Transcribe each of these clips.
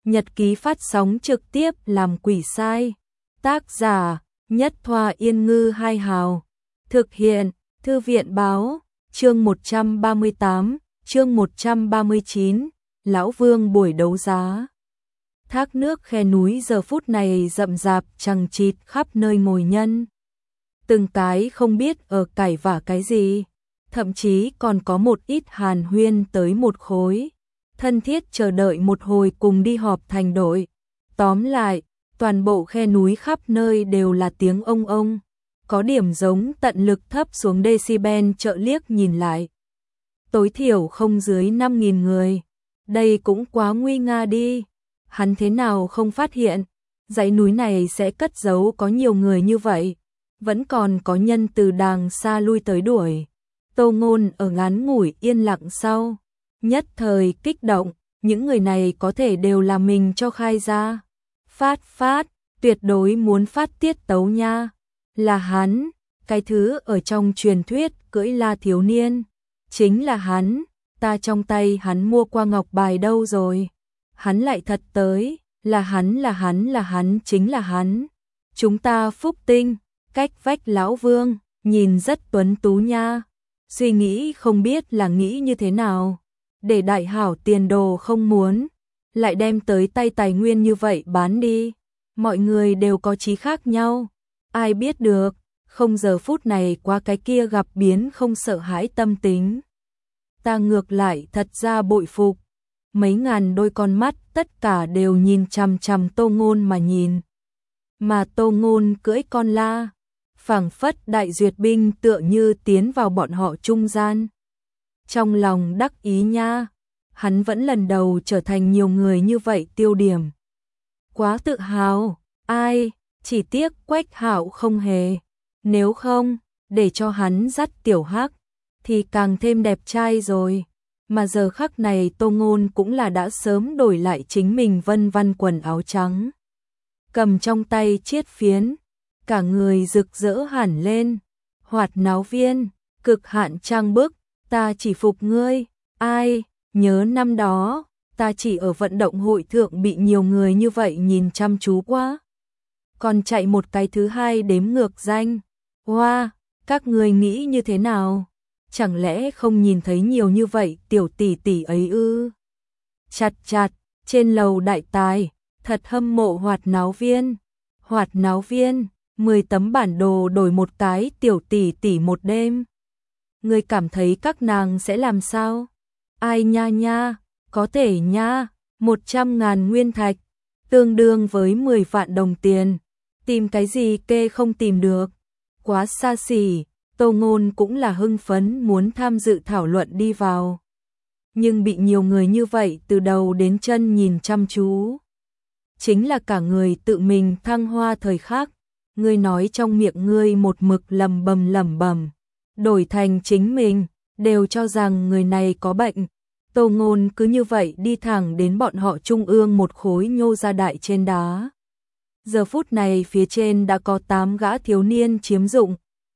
Nhật ký phát sóng trực tiếp làm quỷ sai. Tác giả: Nhất Thoa Yên Ngư Hai Hào. Thực hiện: Thư viện báo. Chương 138, chương 139, Lão Vương buổi đấu giá. Thác nước khe núi giờ phút này rậm rạp chằng chịt khắp nơi ngồi nhân. Từng cái không biết ở cãi vả cái gì, thậm chí còn có một ít hàn huyên tới một khối, thân thiết chờ đợi một hồi cùng đi họp thành đội. Tóm lại, toàn bộ khe núi khắp nơi đều là tiếng ông, có điểm giống tận lực thấp xuống decibel chợ liếc nhìn lại. Tối thiểu không dưới 5.000 người, đây cũng quá nguy nga đi. Hắn thế nào không phát hiện, dãy núi này sẽ cất giấu có nhiều người như vậy, vẫn còn có nhân từ đàng xa lui tới đuổi. Tô Ngôn ở ngắn ngủi yên lặng sau, nhất thời kích động, những người này có thể đều là mình cho khai ra. Phát, tuyệt đối muốn phát tiết tấu nha. Là hắn, cái thứ ở trong truyền thuyết cưỡi la thiếu niên. Chính là hắn, ta trong tay hắn mua qua ngọc bài đâu rồi. Hắn lại thật tới, là hắn, chính là hắn. Chúng ta phúc tinh, cách vách lão Vương, nhìn rất tuấn tú nha. Suy nghĩ không biết là nghĩ như thế nào. Để đại hảo tiền đồ không muốn, lại đem tới tay tài nguyên như vậy bán đi. Mọi người đều có chí khác nhau, ai biết được, không giờ phút này qua cái kia gặp biến không sợ hãi tâm tính. Ta ngược lại thật ra bội phục, mấy ngàn đôi con mắt tất cả đều nhìn chằm chằm Tô Ngôn mà nhìn. Mà Tô Ngôn cưỡi con la, phảng phất đại duyệt binh tựa như tiến vào bọn họ trung gian. Trong lòng đắc ý nha, hắn vẫn lần đầu trở thành nhiều người như vậy tiêu điểm. Quá tự hào, ai, chỉ tiếc Quách Hạo không hề. Nếu không, để cho hắn dắt tiểu hắc, thì càng thêm đẹp trai rồi. Mà giờ khắc này Tô Ngôn cũng là đã sớm đổi lại chính mình vân vân quần áo trắng. Cầm trong tay chiết phiến, cả người rực rỡ hẳn lên. Hoạt náo viên, cực hạn trang bức, ta chỉ phục ngươi. Ai, nhớ năm đó, ta chỉ ở vận động hội thượng bị nhiều người như vậy nhìn chăm chú quá. Còn chạy một cái thứ hai đếm ngược danh. Wow, các người nghĩ như thế nào? Chẳng lẽ không nhìn thấy nhiều như vậy tiểu tỷ tỷ ấy ư? Chặt, trên lầu đại tài, thật hâm mộ hoạt náo viên. Hoạt náo viên, 10 tấm bản đồ đổi một cái tiểu tỷ tỷ một đêm. Người cảm thấy các nàng sẽ làm sao? Ai nha, có thể nha, 100.000 nguyên thạch, tương đương với 10 vạn đồng tiền. Tìm cái gì kê không tìm được. Quá xa xỉ, Tô Ngôn cũng là hưng phấn muốn tham dự thảo luận đi vào. Nhưng bị nhiều người như vậy từ đầu đến chân nhìn chăm chú. Chính là cả người tự mình thăng hoa thời khắc. Ngươi nói trong miệng ngươi một mực lầm bầm, đổi thành chính mình, đều cho rằng người này có bệnh. Tô Ngôn cứ như vậy đi thẳng đến bọn họ trung ương một khối nhô ra đại trên đá. Giờ phút này phía trên đã có 8 gã thiếu niên chiếm dụng.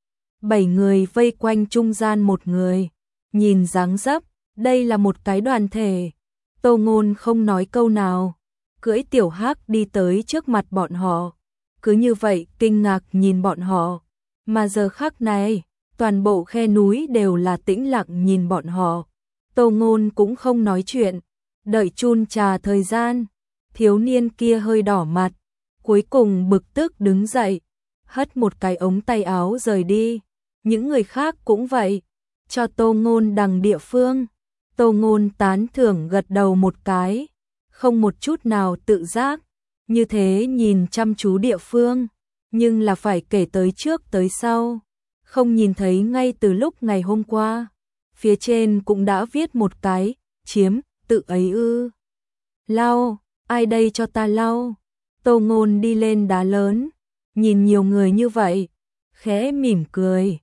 7 người vây quanh trung gian một người. Nhìn dáng dấp, đây là một cái đoàn thể. Tô Ngôn không nói câu nào, cưỡi tiểu hắc đi tới trước mặt bọn họ. Cứ như vậy kinh ngạc nhìn bọn họ. Mà giờ khắc này, toàn bộ khe núi đều là tĩnh lặng nhìn bọn họ. Tô Ngôn cũng không nói chuyện, đợi chun trà thời gian. Thiếu niên kia hơi đỏ mặt, cuối cùng bực tức đứng dậy, hất một cái ống tay áo rời đi. Những người khác cũng vậy, cho Tô Ngôn đằng địa phương. Tô Ngôn tán thưởng gật đầu một cái, không một chút nào tự giác, như thế nhìn chăm chú địa phương, nhưng là phải kể tới trước tới sau, không nhìn thấy ngay từ lúc ngày hôm qua. Phía trên cũng đã viết một cái, chiếm, tự ấy ư. Lau, ai đây cho ta lau. Tô Ngôn đi lên đá lớn, nhìn nhiều người như vậy, khẽ mỉm cười,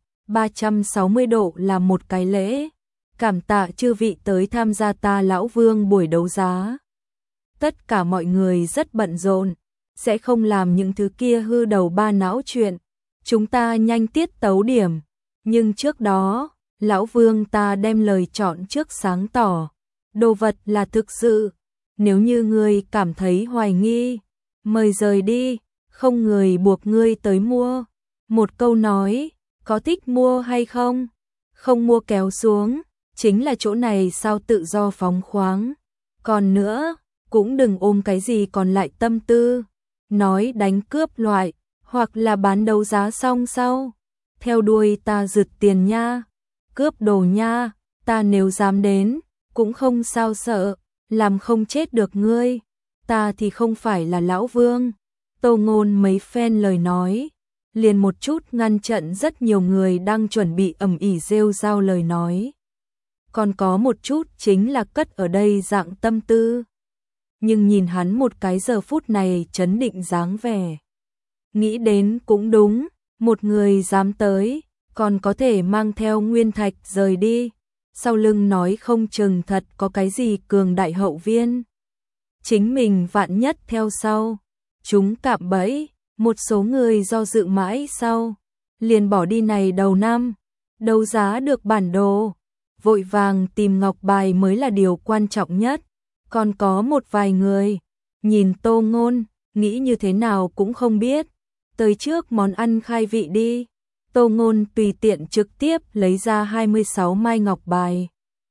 360 độ là một cái lễ. Cảm tạ chư vị tới tham gia ta Lão Vương buổi đấu giá. Tất cả mọi người rất bận rộn, sẽ không làm những thứ kia hư đầu ba não chuyện. Chúng ta nhanh tiết tấu điểm, nhưng trước đó, Lão Vương ta đem lời chọn trước sáng tỏ. Đồ vật là thực sự, nếu như ngươi cảm thấy hoài nghi, mời rời đi, không người buộc ngươi tới mua. Một câu nói, có thích mua hay không? Không mua kéo xuống, chính là chỗ này sao tự do phóng khoáng. Còn nữa, cũng đừng ôm cái gì còn lại tâm tư, nói đánh cướp loại, hoặc là bán đấu giá xong sau. Theo đuôi ta rực tiền nha, cướp đồ nha, ta nếu dám đến, cũng không sao sợ, làm không chết được ngươi, ta thì không phải là lão vương. Tô Ngôn mấy phen lời nói, liền một chút ngăn chặn rất nhiều người đang chuẩn bị ầm ĩ rêu rao lời nói. Còn có một chút chính là cất ở đây dạng tâm tư. Nhưng nhìn hắn một cái giờ phút này trấn định dáng vẻ. Nghĩ đến cũng đúng, một người dám tới, còn có thể mang theo nguyên thạch rời đi. Sau lưng nói không chừng thật có cái gì cường đại hậu viên. Chính mình vạn nhất theo sau. Chúng cạm bẫy, một số người do dự mãi sau. Liền bỏ đi này đầu năm, đấu giá được bản đồ. Vội vàng tìm ngọc bài mới là điều quan trọng nhất. Còn có một vài người, nhìn Tô Ngôn, nghĩ như thế nào cũng không biết. Tới trước món ăn khai vị đi. Tô Ngôn tùy tiện trực tiếp lấy ra 26 mai ngọc bài.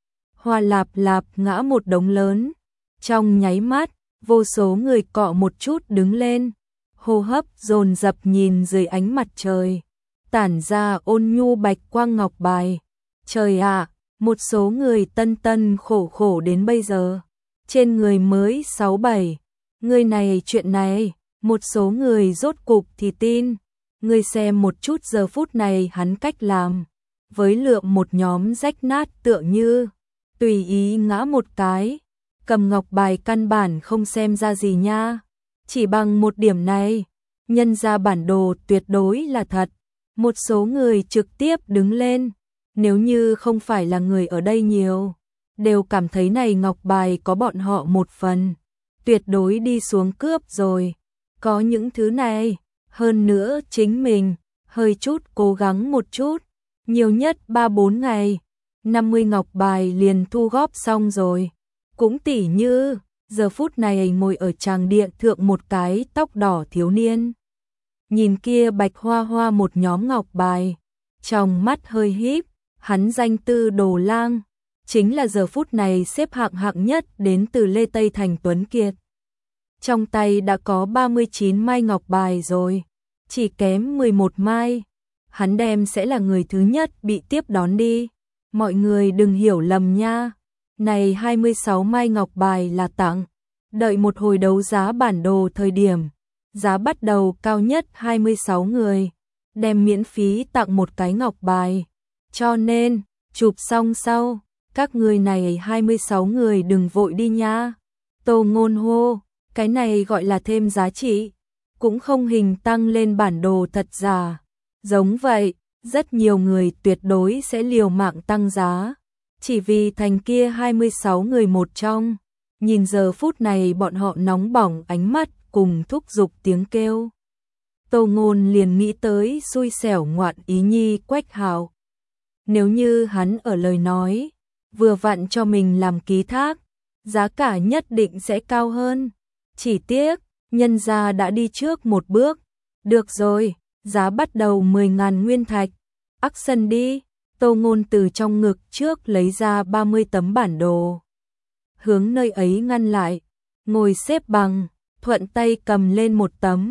Hoa lạp lạp ngã một đống lớn. Trong nháy mắt, vô số người cọ một chút đứng lên. Hô hấp dồn dập nhìn dưới ánh mặt trời. Tản ra ôn nhu bạch quang ngọc bài. Trời ạ, một số người tân tân khổ khổ đến bây giờ. Trên người mới 6-7. Người này chuyện này, một số người rốt cục thì tin. Người xem một chút giờ phút này hắn cách làm. Với lượng một nhóm rách nát tựa như tùy ý ngã một cái. Cầm ngọc bài căn bản không xem ra gì nha. Chỉ bằng một điểm này, nhân ra bản đồ tuyệt đối là thật. Một số người trực tiếp đứng lên. Nếu như không phải là người ở đây nhiều, đều cảm thấy này ngọc bài có bọn họ một phần. Tuyệt đối đi xuống cướp rồi. Có những thứ này, hơn nữa chính mình, hơi chút cố gắng một chút. Nhiều nhất 3-4 ngày, 50 ngọc bài liền thu góp xong rồi. Cũng tỉ như, giờ phút này ngồi ở tràng điện thượng một cái tóc đỏ thiếu niên. Nhìn kia bạch hoa hoa một nhóm ngọc bài, trong mắt hơi híp, hắn danh tư Đồ Lang, chính là giờ phút này xếp hạng nhất đến từ Lê Tây Thành Tuấn Kiệt. Trong tay đã có 39 mai ngọc bài rồi, chỉ kém 11 mai, hắn đem sẽ là người thứ nhất bị tiếp đón đi. Mọi người đừng hiểu lầm nha. Này 26 mai ngọc bài là tặng, đợi một hồi đấu giá bản đồ thời điểm, giá bắt đầu cao nhất 26 người, đem miễn phí tặng một cái ngọc bài. Cho nên, chụp xong sau, các người này 26 người đừng vội đi nha. Tô Ngôn hô, cái này gọi là thêm giá trị, cũng không hình tăng lên bản đồ thật giả. Giống vậy, rất nhiều người tuyệt đối sẽ liều mạng tăng giá. Chỉ vì thành kia 26 người một trong, nhìn giờ phút này bọn họ nóng bỏng ánh mắt cùng thúc giục tiếng kêu. Tô Ngôn liền nghĩ tới xui xẻo ngoạn ý nhi Quách Hạo. Nếu như hắn ở lời nói, vừa vặn cho mình làm ký thác, giá cả nhất định sẽ cao hơn. Chỉ tiếc, nhân gia đã đi trước một bước. Được rồi, giá bắt đầu 10.000 nguyên thạch. Action đi. Tô Ngôn từ trong ngực trước lấy ra 30 tấm bản đồ. Hướng nơi ấy ngăn lại, ngồi xếp bằng, thuận tay cầm lên một tấm.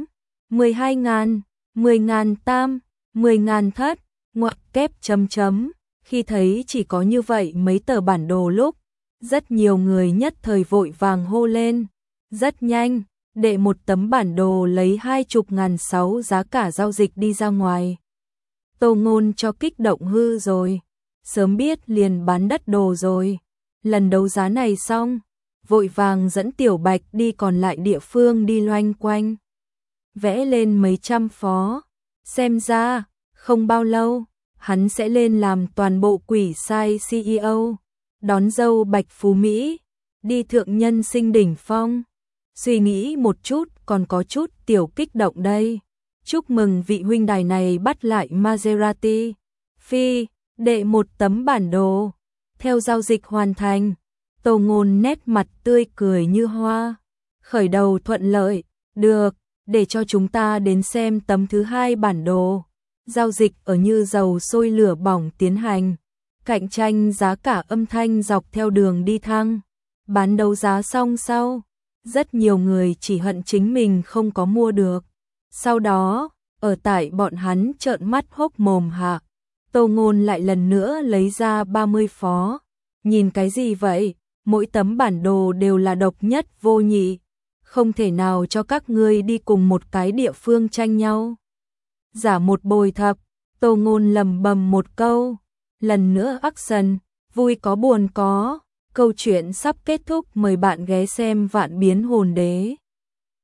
12.000, 10.000 tam, 10.000 thất, ngoặc kép chấm chấm. Khi thấy chỉ có như vậy mấy tờ bản đồ lúc, rất nhiều người nhất thời vội vàng hô lên. Rất nhanh, đệ một tấm bản đồ lấy 20.600 giá cả giao dịch đi ra ngoài. Tô Ngôn cho kích động hư rồi, sớm biết liền bán đất đồ rồi. Lần đấu giá này xong, vội vàng dẫn Tiểu Bạch đi còn lại địa phương đi loanh quanh. Vẽ lên mấy trăm phó, xem ra, không bao lâu, hắn sẽ lên làm toàn bộ quỷ sai CEO, đón dâu Bạch Phú Mỹ, đi thượng nhân sinh đỉnh phong. Suy nghĩ một chút còn có chút tiểu kích động đây. Chúc mừng vị huynh đài này bắt lại Maserati. Phi, đệ một tấm bản đồ. Theo giao dịch hoàn thành, Tô Ngôn nét mặt tươi cười như hoa. Khởi đầu thuận lợi, được, để cho chúng ta đến xem tấm thứ hai bản đồ. Giao dịch ở như dầu sôi lửa bỏng tiến hành. Cạnh tranh giá cả âm thanh dọc theo đường đi thăng. Bán đấu giá xong sau, rất nhiều người chỉ hận chính mình không có mua được. Sau đó, ở tại bọn hắn trợn mắt hốc mồm hạ, Tô Ngôn lại lần nữa lấy ra 30 phó. Nhìn cái gì vậy? Mỗi tấm bản đồ đều là độc nhất vô nhị, không thể nào cho các ngươi đi cùng một cái địa phương tranh nhau. Giả một bồi thập, Tô Ngôn lầm bầm một câu. Lần nữa action, vui có buồn có. Câu chuyện sắp kết thúc, mời bạn ghé xem Vạn Biến Hồn Đế.